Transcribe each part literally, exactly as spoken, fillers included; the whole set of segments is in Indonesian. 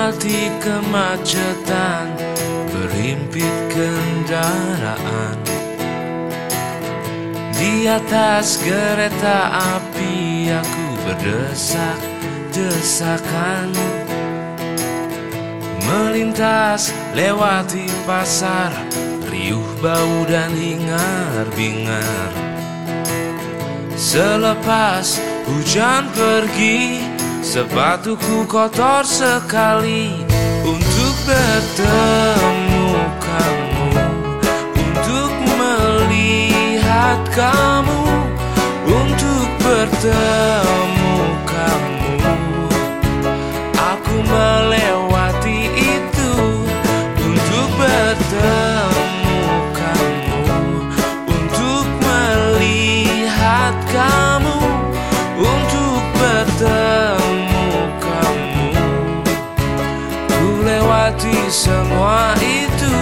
melewati kemacetan, berhimpit kendaraan. Di atas kereta api aku berdesak-desakan, melintas lewati pasar, riuh bau dan hingar-bingar. Selepas hujan pergi, sepatuku kotor sekali untuk bertemu kamu, untuk melihat kamu, untuk bertemu kamu. Aku melewati itu untuk bertemu kamu, untuk melihat kamu, untuk bertemu kamu. Ku lewati semua itu.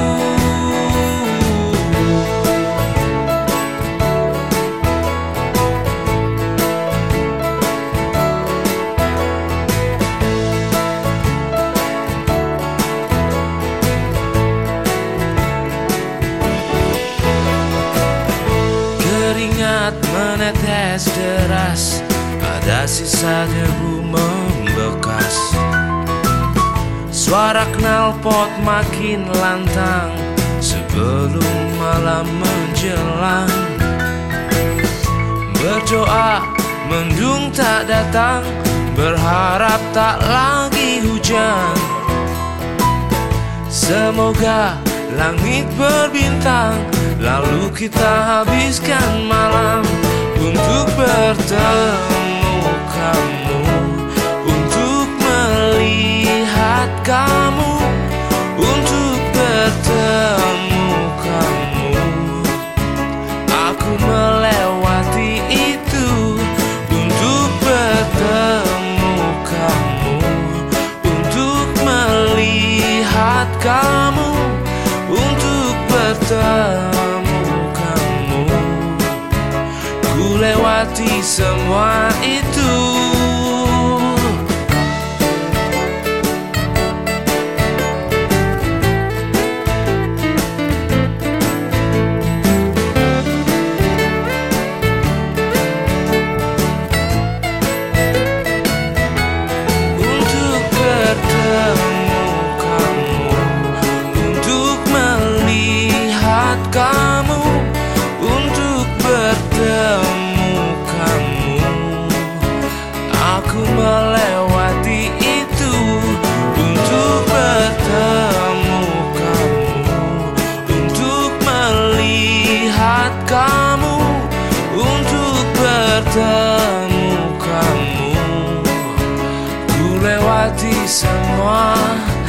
Keringat menetes deras, ada sisa debu membekas. Suara knalpot makin lantang sebelum malam menjelang. Berdoa mendung tak datang, berharap tak lagi hujan. Semoga langit berbintang, lalu kita habiskan malam untuk bertemu kamu, untuk melihat kamu, untuk bertemu kamu. Aku melewati itu untuk bertemu kamu, untuk melihat kamu, untuk bertemu kamu. Ku lewati semua itu. Untuk bertemu kamu, untuk melihat kamu, untuk bertemu kamu. Aku melewati itu untuk bertemu kamu, untuk melihat kamu, untuk bertemu kamu. Ku lewati semua